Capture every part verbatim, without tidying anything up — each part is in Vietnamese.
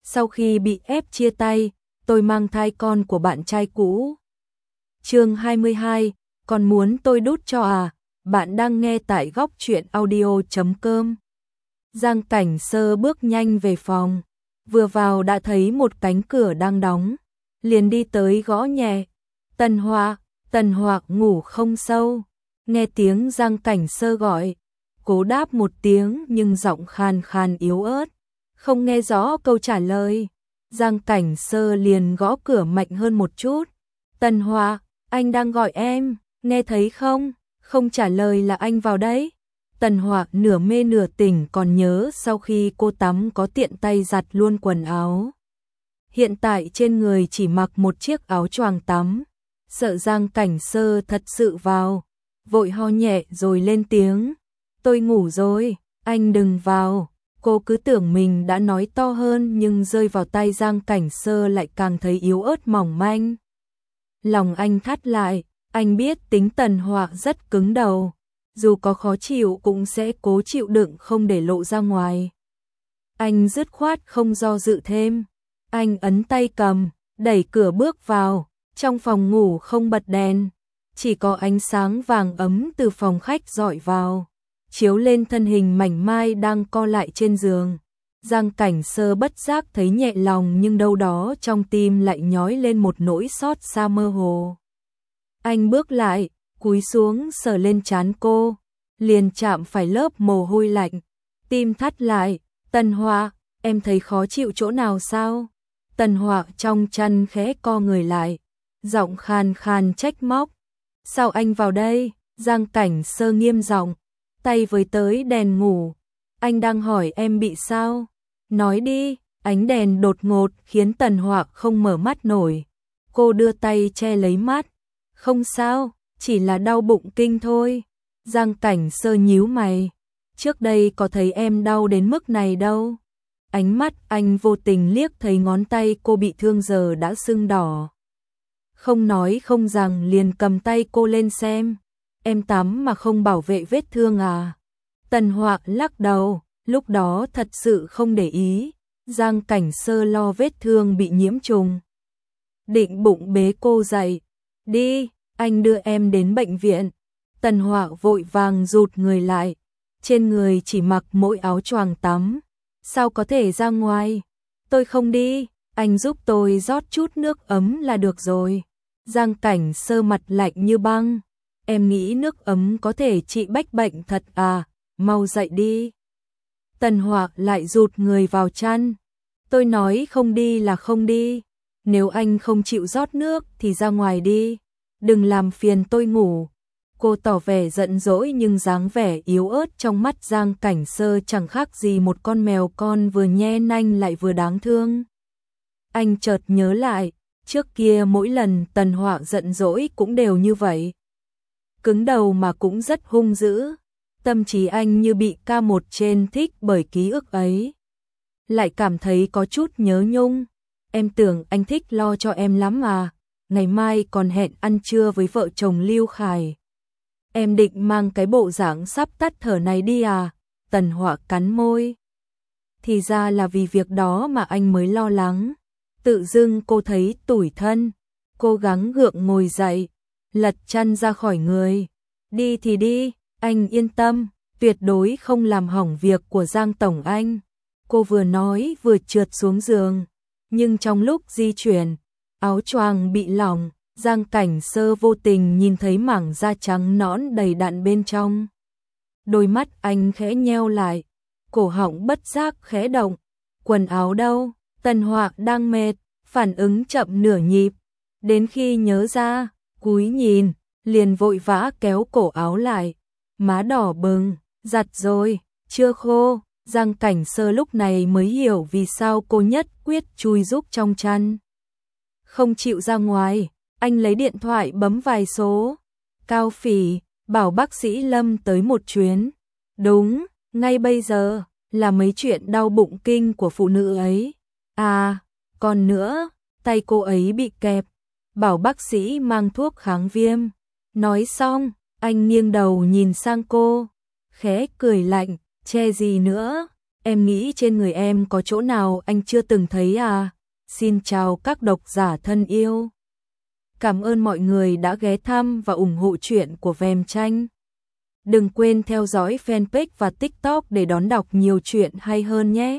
Sau khi bị ép chia tay, tôi mang thai con của bạn trai cũ. Chương hai mươi hai, còn muốn tôi đút cho à? Bạn đang nghe tại góc truyện audio chấm com. Giang Cảnh Sơ bước nhanh về phòng, vừa vào đã thấy một cánh cửa đang đóng, liền đi tới gõ nhẹ. Tần Họa, Tần Họa ngủ không sâu. Nghe tiếng Giang Cảnh Sơ gọi, cố đáp một tiếng nhưng giọng khàn khàn yếu ớt, không nghe rõ câu trả lời. Giang Cảnh Sơ liền gõ cửa mạnh hơn một chút. Tần Họa, anh đang gọi em, nghe thấy không? Không trả lời là anh vào đấy. Tần Họa nửa mê nửa tỉnh còn nhớ sau khi cô tắm có tiện tay giặt luôn quần áo. Hiện tại trên người chỉ mặc một chiếc áo choàng tắm, sợ Giang Cảnh Sơ thật sự vào, vội ho nhẹ rồi lên tiếng. Tôi ngủ rồi, anh đừng vào. Cô cứ tưởng mình đã nói to hơn nhưng rơi vào tay Giang Cảnh Sơ lại càng thấy yếu ớt mỏng manh. Lòng anh thắt lại, anh biết tính Tần Họa rất cứng đầu, dù có khó chịu cũng sẽ cố chịu đựng không để lộ ra ngoài. Anh dứt khoát không do dự thêm, anh ấn tay cầm, đẩy cửa bước vào. Trong phòng ngủ không bật đèn, chỉ có ánh sáng vàng ấm từ phòng khách rọi vào, chiếu lên thân hình mảnh mai đang co lại trên giường. Giang Cảnh Sơ bất giác thấy nhẹ lòng nhưng đâu đó trong tim lại nhói lên một nỗi xót xa mơ hồ. Anh bước lại, cúi xuống sờ lên trán cô, liền chạm phải lớp mồ hôi lạnh, tim thắt lại. Tần Họa, em thấy khó chịu chỗ nào sao? Tần Họa trong chăn khẽ co người lại, giọng khàn khàn trách móc. Sao anh vào đây? Giang Cảnh Sơ nghiêm giọng, tay với tới đèn ngủ. Anh đang hỏi em bị sao? Nói đi. Ánh đèn đột ngột khiến Tần Họa không mở mắt nổi. Cô đưa tay che lấy mắt. Không sao, chỉ là đau bụng kinh thôi. Giang Cảnh Sơ nhíu mày. Trước đây có thấy em đau đến mức này đâu. Ánh mắt anh vô tình liếc thấy ngón tay cô bị thương giờ đã sưng đỏ. Không nói không rằng liền cầm tay cô lên xem. Em tắm mà không bảo vệ vết thương à? Tần Họa lắc đầu, lúc đó thật sự không để ý. Giang Cảnh Sơ lo vết thương bị nhiễm trùng, định bụng bế cô dậy. Đi, anh đưa em đến bệnh viện. Tần Họa vội vàng rụt người lại, trên người chỉ mặc mỗi áo choàng tắm, sao có thể ra ngoài? Tôi không đi, anh giúp tôi rót chút nước ấm là được rồi. Giang Cảnh Sơ mặt lạnh như băng. Em nghĩ nước ấm có thể trị bách bệnh thật à? Mau dậy đi. Tần Họa lại rụt người vào chăn. Tôi nói không đi là không đi. Nếu anh không chịu rót nước thì ra ngoài đi, đừng làm phiền tôi ngủ. Cô tỏ vẻ giận dỗi nhưng dáng vẻ yếu ớt trong mắt Giang Cảnh Sơ chẳng khác gì một con mèo con vừa nhe nanh lại vừa đáng thương. Anh chợt nhớ lại, trước kia mỗi lần Tần Họa giận dỗi cũng đều như vậy. Cứng đầu mà cũng rất hung dữ. Tâm trí anh như bị ca một trên thích bởi ký ức ấy. Lại cảm thấy có chút nhớ nhung. Em tưởng anh thích lo cho em lắm à? Ngày mai còn hẹn ăn trưa với vợ chồng Lưu Khải. Em định mang cái bộ dạng sắp tắt thở này đi à? Tần Họa cắn môi. Thì ra là vì việc đó mà anh mới lo lắng. Tự dưng cô thấy tủi thân, cố gắng gượng ngồi dậy, lật chăn ra khỏi người. Đi thì đi, anh yên tâm, tuyệt đối không làm hỏng việc của Giang Tổng anh. Cô vừa nói vừa trượt xuống giường, nhưng trong lúc di chuyển, áo choàng bị lỏng. Giang Cảnh Sơ vô tình nhìn thấy mảng da trắng nõn đầy đặn bên trong. Đôi mắt anh khẽ nheo lại, cổ họng bất giác khẽ động. Quần áo đâu? Tần Họa đang mệt, phản ứng chậm nửa nhịp. Đến khi nhớ ra, cúi nhìn, liền vội vã kéo cổ áo lại. Má đỏ bừng, giặt rồi, chưa khô. Giang Cảnh Sơ lúc này mới hiểu vì sao cô nhất quyết chui giúp trong chăn. Không chịu ra ngoài. Anh lấy điện thoại bấm vài số. Cao Phỉ, bảo bác sĩ Lâm tới một chuyến. Đúng, ngay bây giờ, là mấy chuyện đau bụng kinh của phụ nữ ấy. À, còn nữa, tay cô ấy bị kẹp. Bảo bác sĩ mang thuốc kháng viêm. Nói xong, anh nghiêng đầu nhìn sang cô, khẽ cười lạnh, che gì nữa, Em nghĩ trên người em có chỗ nào anh chưa từng thấy à? Xin chào các độc giả thân yêu. Cảm ơn mọi người đã ghé thăm và ủng hộ truyện của Vèm Tranh. Đừng quên theo dõi fanpage và TikTok để đón đọc nhiều chuyện hay hơn nhé.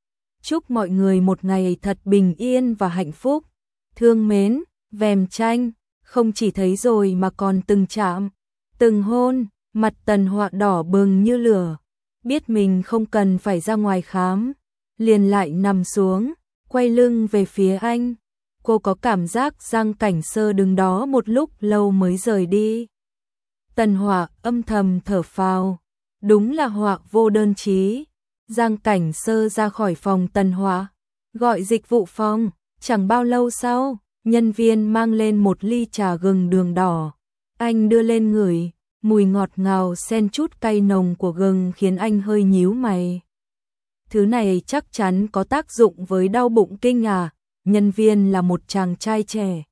Chúc mọi người một ngày thật bình yên và hạnh phúc. Thương mến, Vèm Tranh, không chỉ thấy rồi mà còn từng chạm, từng hôn, mặt Tần Họa đỏ bừng như lửa. Biết mình không cần phải ra ngoài khám, liền lại nằm xuống, quay lưng về phía anh. Cô có cảm giác Giang Cảnh Sơ đứng đó một lúc lâu mới rời đi. Tần Họa âm thầm thở phào, đúng là họa vô đơn chí. Giang Cảnh Sơ ra khỏi phòng Tần Họa, gọi dịch vụ phòng. Chẳng bao lâu sau, nhân viên mang lên một ly trà gừng đường đỏ. Anh đưa lên ngửi, mùi ngọt ngào xen chút cay nồng của gừng khiến anh hơi nhíu mày. Thứ này chắc chắn có tác dụng với đau bụng kinh à? Nhân viên là một chàng trai trẻ,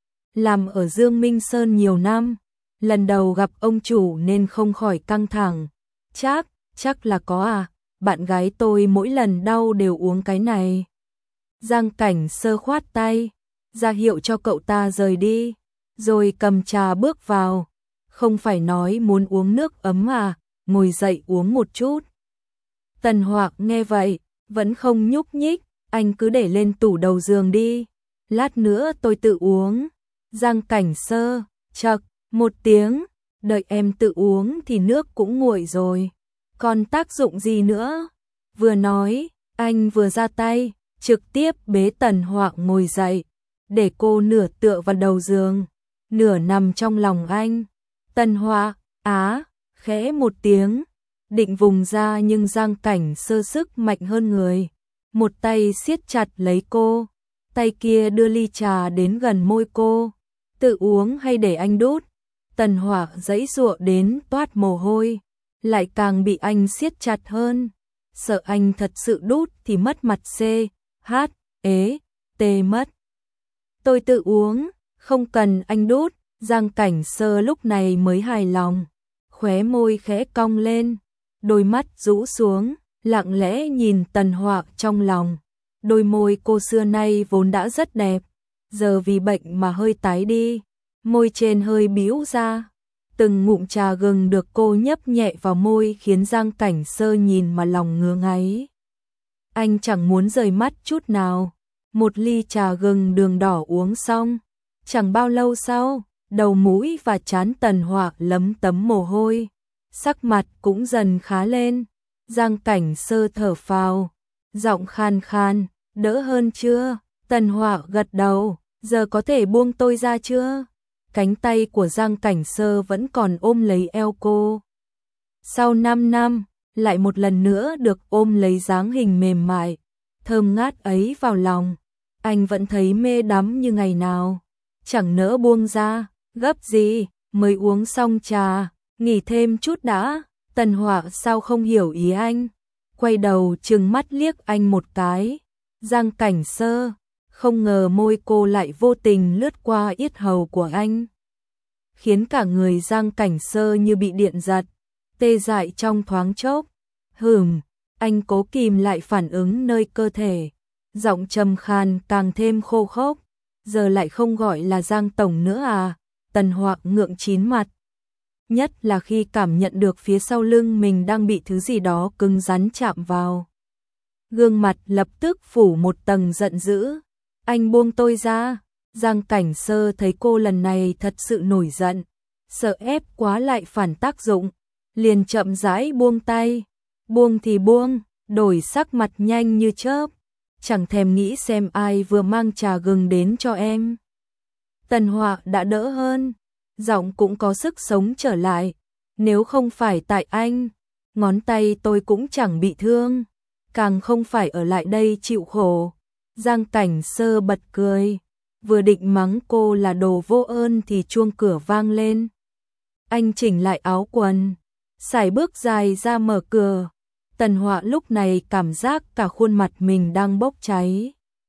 làm ở Dương Minh Sơn nhiều năm, lần đầu gặp ông chủ nên không khỏi căng thẳng. Chắc, chắc là có à, bạn gái tôi mỗi lần đau đều uống cái này. Giang Cảnh Sơ khoát tay, ra hiệu cho cậu ta rời đi, rồi cầm trà bước vào. Không phải nói muốn uống nước ấm à, ngồi dậy uống một chút. Tần Họa nghe vậy, vẫn không nhúc nhích, anh cứ để lên tủ đầu giường đi, lát nữa tôi tự uống. Giang Cảnh Sơ, chậc, một tiếng, đợi em tự uống thì nước cũng nguội rồi, còn tác dụng gì nữa? Vừa nói, anh vừa ra tay, trực tiếp bế Tần Họa ngồi dậy, để cô nửa tựa vào đầu giường, nửa nằm trong lòng anh. Tần Họa, á, khẽ một tiếng, định vùng ra nhưng Giang Cảnh Sơ sức mạnh hơn người. Một tay siết chặt lấy cô, tay kia đưa ly trà đến gần môi cô. Tự uống hay để anh đút? Tần Họa giãy giụa đến toát mồ hôi, lại càng bị anh siết chặt hơn. Sợ anh thật sự đút thì mất mặt C, H, ế, T mất. Tôi tự uống, không cần anh đút. Giang Cảnh Sơ lúc này mới hài lòng, khóe môi khẽ cong lên, đôi mắt rũ xuống, lặng lẽ nhìn Tần Họa trong lòng. Đôi môi cô xưa nay vốn đã rất đẹp, giờ vì bệnh mà hơi tái đi, môi trên hơi bĩu ra. Từng ngụm trà gừng được cô nhấp nhẹ vào môi khiến Giang Cảnh Sơ nhìn mà lòng ngứa ngáy. Anh chẳng muốn rời mắt chút nào. Một ly trà gừng đường đỏ uống xong, chẳng bao lâu sau, đầu mũi và trán Tần Họa lấm tấm mồ hôi, sắc mặt cũng dần khá lên. Giang Cảnh Sơ thở phào, giọng khan khan, đỡ hơn chưa? Tần Họa gật đầu, giờ có thể buông tôi ra chưa? Cánh tay của Giang Cảnh Sơ vẫn còn ôm lấy eo cô. Sau năm năm, lại một lần nữa được ôm lấy dáng hình mềm mại, thơm ngát ấy vào lòng, anh vẫn thấy mê đắm như ngày nào, chẳng nỡ buông ra. Gấp gì, mới uống xong trà, nghỉ thêm chút đã. Tần Họa sao không hiểu ý anh, quay đầu trừng mắt liếc anh một cái. Giang Cảnh Sơ, không ngờ môi cô lại vô tình lướt qua yết hầu của anh, khiến cả người Giang Cảnh Sơ như bị điện giật, tê dại trong thoáng chốc. Hừm, anh cố kìm lại phản ứng nơi cơ thể, giọng trầm khan càng thêm khô khốc. Giờ lại không gọi là Giang tổng nữa à? Tần Họa ngượng chín mặt, nhất là khi cảm nhận được phía sau lưng mình đang bị thứ gì đó cứng rắn chạm vào. Gương mặt lập tức phủ một tầng giận dữ. Anh buông tôi ra. Giang Cảnh Sơ thấy cô lần này thật sự nổi giận, sợ ép quá lại phản tác dụng, liền chậm rãi buông tay. Buông thì buông, đổi sắc mặt nhanh như chớp, chẳng thèm nghĩ xem ai vừa mang trà gừng đến cho em. Tần Họa đã đỡ hơn, giọng cũng có sức sống trở lại. Nếu không phải tại anh, ngón tay tôi cũng chẳng bị thương, càng không phải ở lại đây chịu khổ. Giang Cảnh Sơ bật cười, vừa định mắng cô là đồ vô ơn thì chuông cửa vang lên. Anh chỉnh lại áo quần, sải bước dài ra mở cửa. Tần Họa lúc này cảm giác cả khuôn mặt mình đang bốc cháy.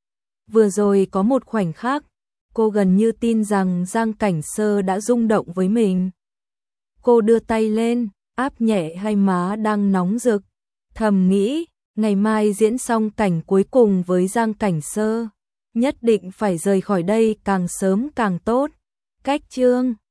Vừa rồi có một khoảnh khắc, cô gần như tin rằng Giang Cảnh Sơ đã rung động với mình. Cô đưa tay lên, áp nhẹ hai má đang nóng rực, thầm nghĩ, Ngày mai diễn xong cảnh cuối cùng với Giang Cảnh Sơ, nhất định phải rời khỏi đây càng sớm càng tốt. Cách chương